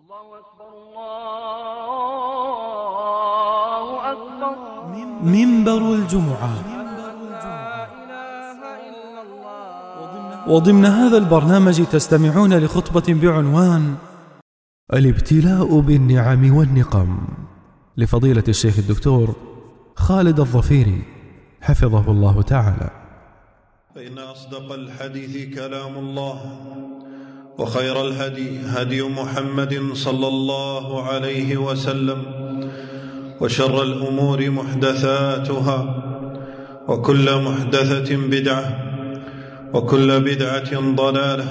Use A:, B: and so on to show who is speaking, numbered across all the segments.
A: الله أكبر.
B: منبر الجمعة. وضمن هذا البرنامج تستمعون لخطبة بعنوان الابتلاء بالنعم والنقم لفضيلة الشيخ الدكتور خالد الظفيري حفظه الله تعالى.
C: فإن أصدق الحديث كلام الله، وخير الهدي هدي محمد صلى الله عليه وسلم، وشر الأمور محدثاتها، وكل محدثة بدعة، وكل بدعة ضلالة،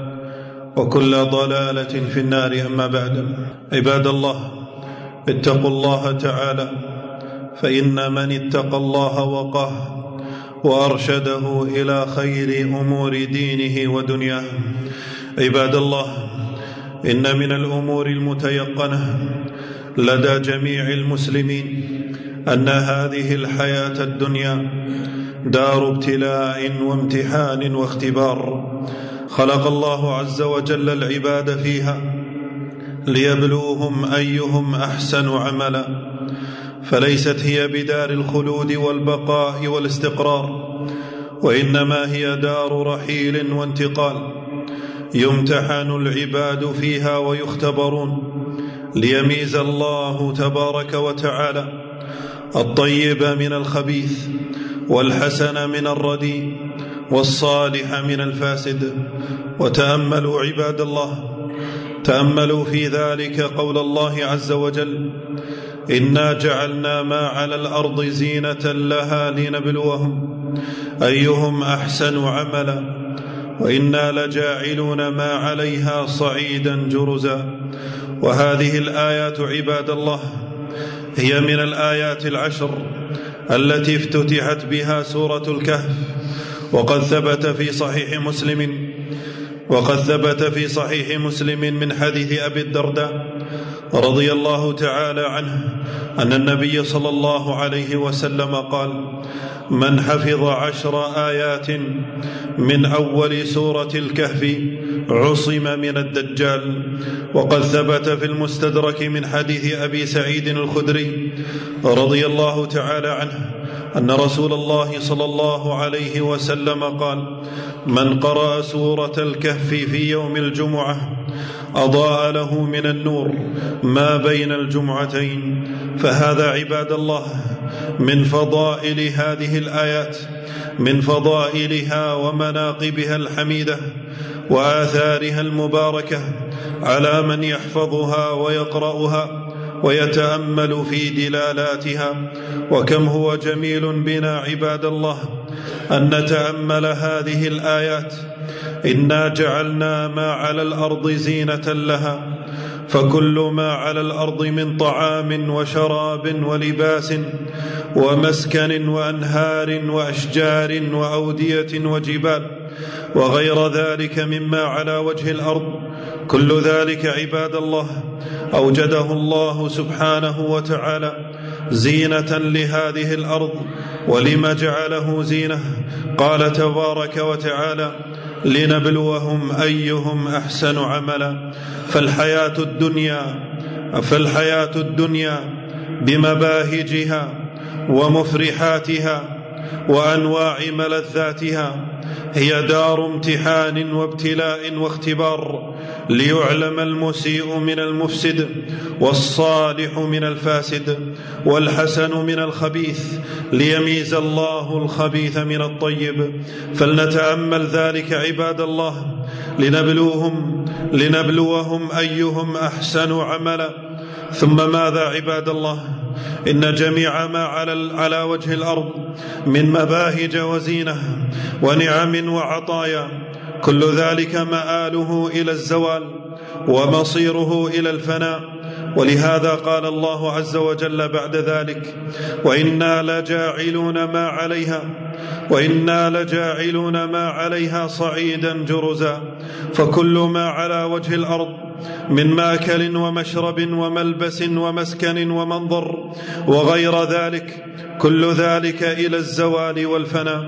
C: وكل ضلالة في النار. أما بعد، عباد الله، اتقوا الله تعالى، فإن من اتقى الله وقاه وأرشده إلى خير أمور دينه ودنياه. عباد الله، إن من الأمور المتيقنة لدى جميع المسلمين أن هذه الحياة الدنيا دار ابتلاء وامتحان واختبار. خلق الله عز وجل العباد فيها ليبلوهم أيهم أحسن عملا، فليست هي بدار الخلود والبقاء والاستقرار، وإنما هي دار رحيل وانتقال يمتحن العباد فيها ويختبرون، ليميز الله تبارك وتعالى الطيب من الخبيث، والحسن من الرديء، والصالح من الفاسد. وتأملوا عباد الله، تأملوا في ذلك قول الله عز وجل: إنا جعلنا ما على الأرض زينة لها لنبلوهم أيهم أحسن عملا وإنا لجاعلون ما عليها صعيدا جرزا. وهذه الآيات عباد الله هي من الآيات العشر التي افتتحت بها سورة الكهف. وقد ثبت في صحيح مسلم من حديث أبي الدرداء رضي الله تعالى عنه أن النبي صلى الله عليه وسلم قال: من حفظ 10 آيات من أول سورة الكهف عصم من الدجال. وقد ثبت في المستدرك من حديث أبي سعيد الخدري رضي الله تعالى عنه أن رسول الله صلى الله عليه وسلم قال: من قرأ سورة الكهف في يوم الجمعة أضاء له من النور ما بين الجمعتين. فهذا عباد الله من فضائل هذه الآيات، من فضائلها ومناقبها الحميدة وآثارها المباركة على من يحفظها ويقرأها ويتأمل في دلالاتها. وكم هو جميل بنا عباد الله أن نتأمل هذه الآيات. إنا جعلنا ما على الأرض زينة لها، فكل ما على الأرض من طعام وشراب ولباس ومسكن وأنهار وأشجار وأودية وجبال وغير ذلك مما على وجه الأرض، كل ذلك عباد الله أوجده الله سبحانه وتعالى زينة لهذه الأرض. ولما جعله زينة؟ قال تبارك وتعالى: لنبلوهم أيهم أحسن عملا. فالحياة الدنيا بمباهجها ومفرحاتها وأنواع ملذاتها هي دار امتحان وابتلاء واختبار، ليعلم المسيء من المفسد، والصالح من الفاسد، والحسن من الخبيث، ليميز الله الخبيث من الطيب. فلنتأمل ذلك عباد الله، لنبلوهم أيهم أحسن عملا. ثم ماذا عباد الله؟ إن جميع ما على وجه الأرض من مباهج وزينة ونعم وعطايا، كل ذلك مآله إلى الزوال ومصيره إلى الفناء. ولهذا قال الله عز وجل بعد ذلك: وإنا لجاعلون ما عليها صعيدا جرزا. فكل ما على وجه الأرض من ماكل ومشرب وملبس ومسكن ومنظر وغير ذلك، كل ذلك إلى الزوال والفناء.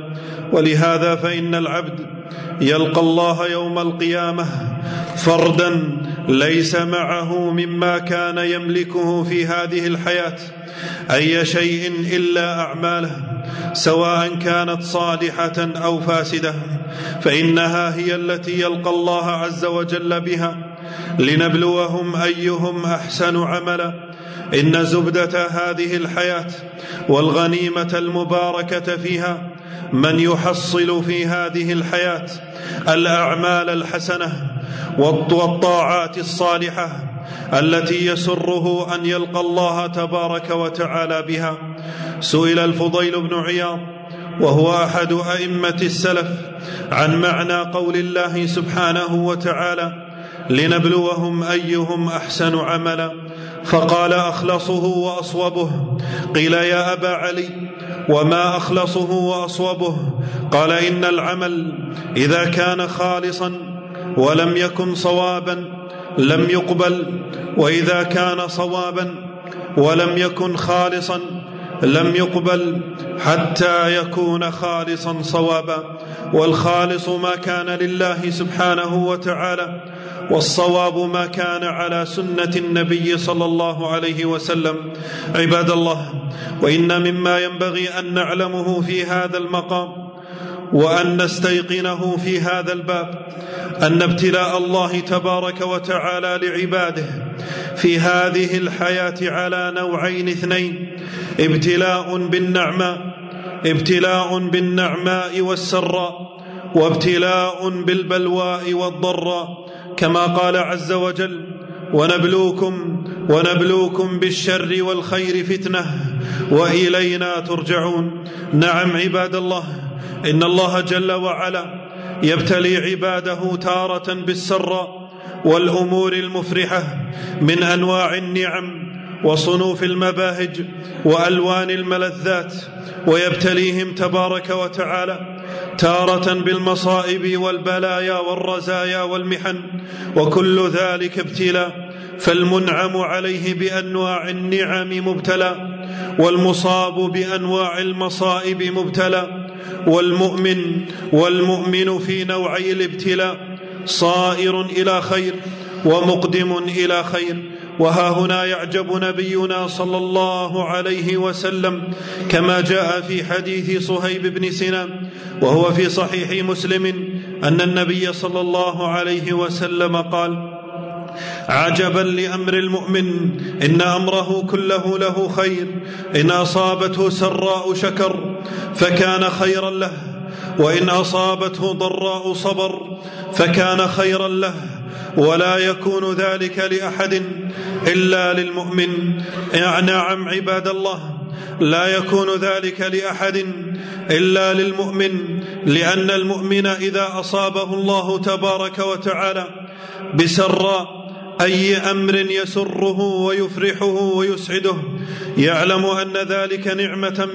C: ولهذا فإن العبد يلقى الله يوم القيامة فردا ليس معه مما كان يملكه في هذه الحياة أي شيء إلا أعماله، سواء كانت صالحة أو فاسدة، فإنها هي التي يلقى الله عز وجل بها لنبلوهم أيهم أحسن عملا. إن زبدة هذه الحياة والغنيمة المباركة فيها من يحصل في هذه الحياة الأعمال الحسنة والطاعات الصالحة التي يسره أن يلقى الله تبارك وتعالى بها. سئل الفضيل بن عياض وهو أحد أئمة السلف عن معنى قول الله سبحانه وتعالى لنبلوهم أيهم أحسن عملا، فقال أخلصه وأصوبه. قيل يا أبا علي وما أخلصه وأصوبه؟ قال إن العمل إذا كان خالصا ولم يكن صوابا لم يقبل، وإذا كان صوابا ولم يكن خالصا لم يقبل حتى يكون خالصا صوابا. والخالص ما كان لله سبحانه وتعالى، والصواب ما كان على سنة النبي صلى الله عليه وسلم. عباد الله، وإن مما ينبغي أن نعلمه في هذا المقام وأن نستيقنه في هذا الباب أن ابتلاء الله تبارك وتعالى لعباده في هذه الحياة على نوعين اثنين: ابتلاء بالنعماء والسراء، وابتلاء بالبلواء والضراء، كما قال عز وجل: ونبلوكم بالشر والخير فتنة وإلينا ترجعون. نعم عباد الله، إن الله جل وعلا يبتلي عباده تارة بالسراء والأمور المفرحة من أنواع النعم وصنوف المباهج وألوان الملذات، ويبتليهم تبارك وتعالى تارة بالمصائب والبلايا والرزايا والمحن، وكل ذلك ابتلاء. فالمنعم عليه بأنواع النعم مبتلى، والمصاب بأنواع المصائب مبتلى. والمؤمن في نوعي الابتلاء صائر إلى خير ومقدم إلى خير. وها هنا يعجب نبينا صلى الله عليه وسلم كما جاء في حديث صهيب بن سنان وهو في صحيح مسلم أن النبي صلى الله عليه وسلم قال: عجبا لأمر المؤمن، إن أمره كله له خير، إن أصابته سراء شكر فكان خيرا له، وإن أصابته ضراء صبر فكان خيرا له، ولا يكون ذلك لأحد إلا للمؤمن. نعم عباد الله، لا يكون ذلك لأحد إلا للمؤمن، لأن المؤمن إذا أصابه الله تبارك وتعالى بسراء أي أمر يسره ويفرحه ويسعده يعلم أن ذلك نعمة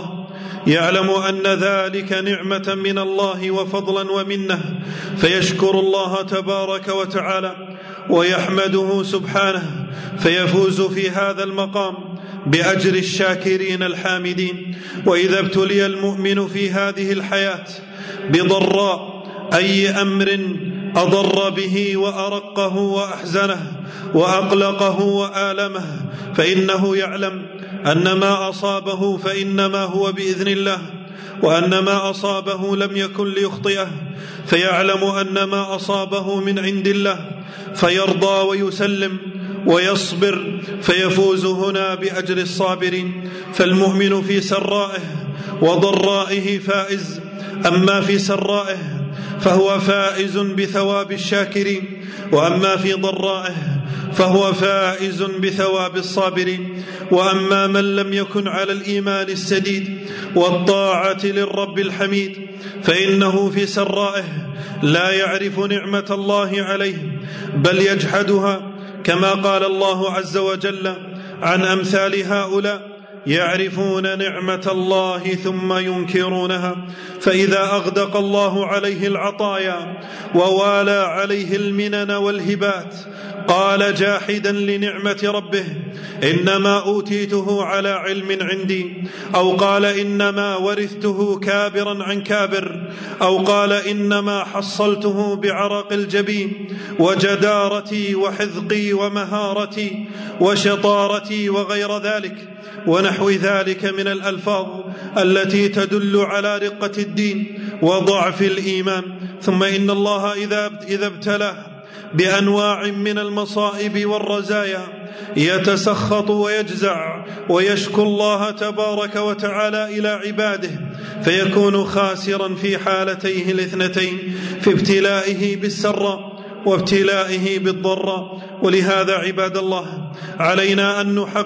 C: من الله وفضلا ومنه، فيشكر الله تبارك وتعالى ويحمده سبحانه، فيفوز في هذا المقام بأجر الشاكرين الحامدين. وإذا ابتلي المؤمن في هذه الحياة بضراء أي أمر أضر به وأرقه وأحزنه وأقلقه وآلمه، فإنه يعلم أن ما أصابه فإنما هو بإذن الله، وأن ما أصابه لم يكن ليخطئه، فيعلم أن ما أصابه من عند الله، فيرضى ويسلم ويصبر، فيفوز هنا بأجر الصابرين. فالمؤمن في سرائه وضرائه فائز، أما في سرائه فهو فائز بثواب الشاكرين، وأما في ضرائه فهو فائز بثواب الصابرين. وأما من لم يكن على الإيمان السديد والطاعة للرب الحميد فإنه في سرائه لا يعرف نعمة الله عليه بل يجحدها، كما قال الله عز وجل عن أمثال هؤلاء: يعرفون نعمة الله ثم ينكرونها. فإذا أغدق الله عليه العطايا ووالى عليه المنن والهبات قال جاحدا لنعمة ربه: إنما أوتيته على علم عندي، أو قال إنما ورثته كابرا عن كابر، أو قال إنما حصلته بعرق الجبين وجدارتي وحذقي ومهارتي وشطارتي وغير ذلك ونحو ذلك من الألفاظ التي تدل على رقة الدين وضعف الإيمان. ثم إن الله إذا ابتلاه بأنواع من المصائب والرزايا يتسخط ويجزع ويشكو الله تبارك وتعالى إلى عباده، فيكون خاسرا في حالتيه الاثنتين، في ابتلائه بالسراء وابتلائه بالضراء. ولهذا عباد الله علينا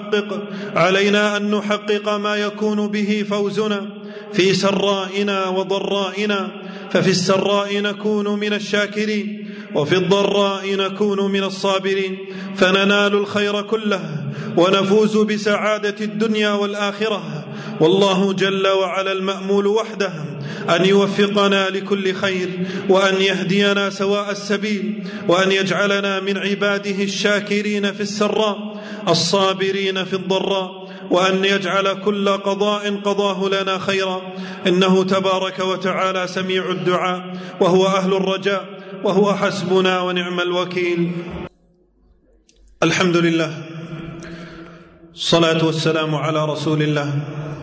C: أن نحقق ما يكون به فوزنا في سرائنا وضرائنا، ففي السراء نكون من الشاكرين، وفي الضراء نكون من الصابرين، فننال الخير كله ونفوز بسعادة الدنيا والآخرة. والله جل وعلا المأمول وحده أن يوفقنا لكل خير، وأن يهدينا سواء السبيل، وأن يجعلنا من عباده الشاكرين في السراء الصابرين في الضراء، وأن يجعل كل قضاء قضاه لنا خيرا، إنه تبارك وتعالى سميع الدعاء، وهو أهل الرجاء، وهو حسبنا ونعم الوكيل. الحمد لله، الصلاة والسلام على رسول الله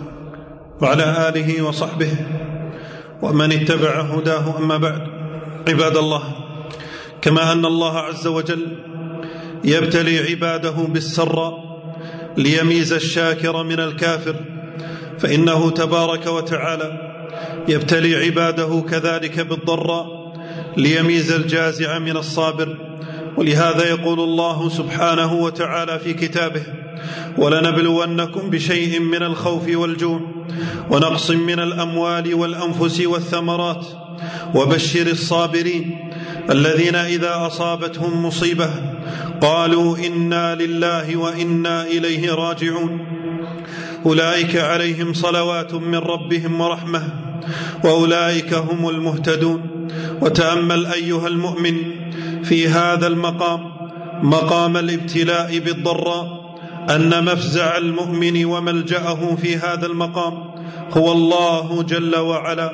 C: وعلى آله وصحبه ومن اتبع هداه. أما بعد، عباد الله، كما أن الله عز وجل يبتلي عباده بالسراء ليميز الشاكر من الكافر، فإنه تبارك وتعالى يبتلي عباده كذلك بالضراء ليميز الجازع من الصابر. ولهذا يقول الله سبحانه وتعالى في كتابه: ولنبلونكم بشيء من الخوف والجوع ونقص من الأموال والأنفس والثمرات وبشر الصابرين الذين إذا أصابتهم مصيبة قالوا إنا لله وإنا إليه راجعون أولئك عليهم صلوات من ربهم ورحمة وأولئك هم المهتدون. وتأمل أيها المؤمن في هذا المقام، مقام الابتلاء بالضراء، أن مفزع المؤمن وملجأه في هذا المقام هو الله جل وعلا،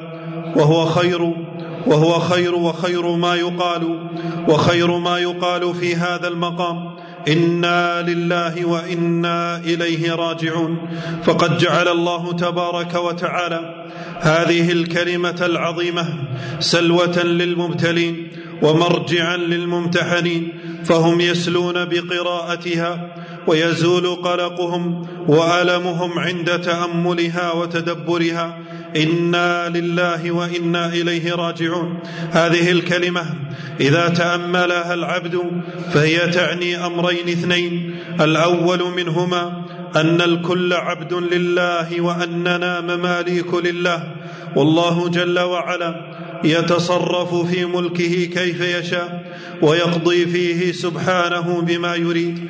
C: وخير ما يقال في هذا المقام إنا لله وإنا إليه راجعون. فقد جعل الله تبارك وتعالى هذه الكلمة العظيمة سلوة للمبتلين ومرجعا للممتحنين، فهم يسلون بقراءتها ويزول قلقهم وألمهم عند تأملها وتدبرها. إنا لله وإنا إليه راجعون، هذه الكلمة إذا تأملها العبد فهي تعني أمرين اثنين: الأول منهما أن الكل عبد لله وأننا مماليك لله، والله جل وعلا يتصرف في ملكه كيف يشاء ويقضي فيه سبحانه بما يريد.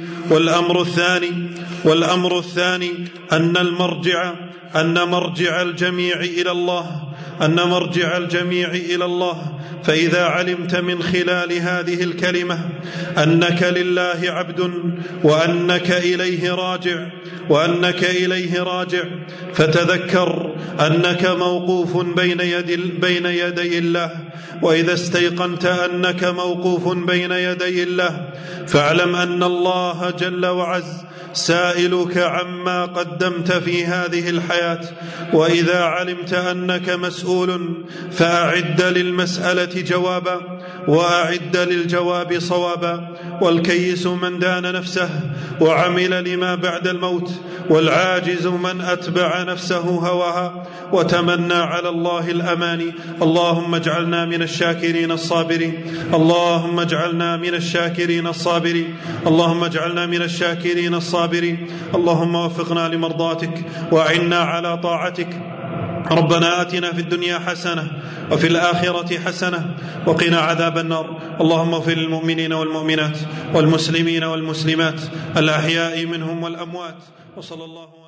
C: والأمر الثاني أن مرجع الجميع إلى الله، فإذا علمت من خلال هذه الكلمة أنك لله عبد وأنك إليه راجع فتذكر أنك موقوف بين يدي الله. وإذا استيقنت أنك موقوف بين يدي الله فاعلم أن الله جل وعز سائلك عما قدمت في هذه الحياة. وإذا علمت أنك مسؤول فأعد للمسألة جوابا وأعد للجواب صوابا. والكيس من دان نفسه وعمل لما بعد الموت، والعاجز من أتبع نفسه هواها وتمنى على الله الأماني. اللهم اجعلنا من الشاكرين الصابرين، اللهم اجعلنا من الشاكرين الصابرين، اللهم اجعلنا من الشاكرين الصابرين. اللهم وفقنا لمرضاتك وأعنا على طاعتك. ربنا آتنا في الدنيا حسنة وفي الآخرة حسنة وقنا عذاب النار. اللهم اغفر للمؤمنين والمؤمنات والمسلمين والمسلمات الأحياء منهم والأموات. وصلى الله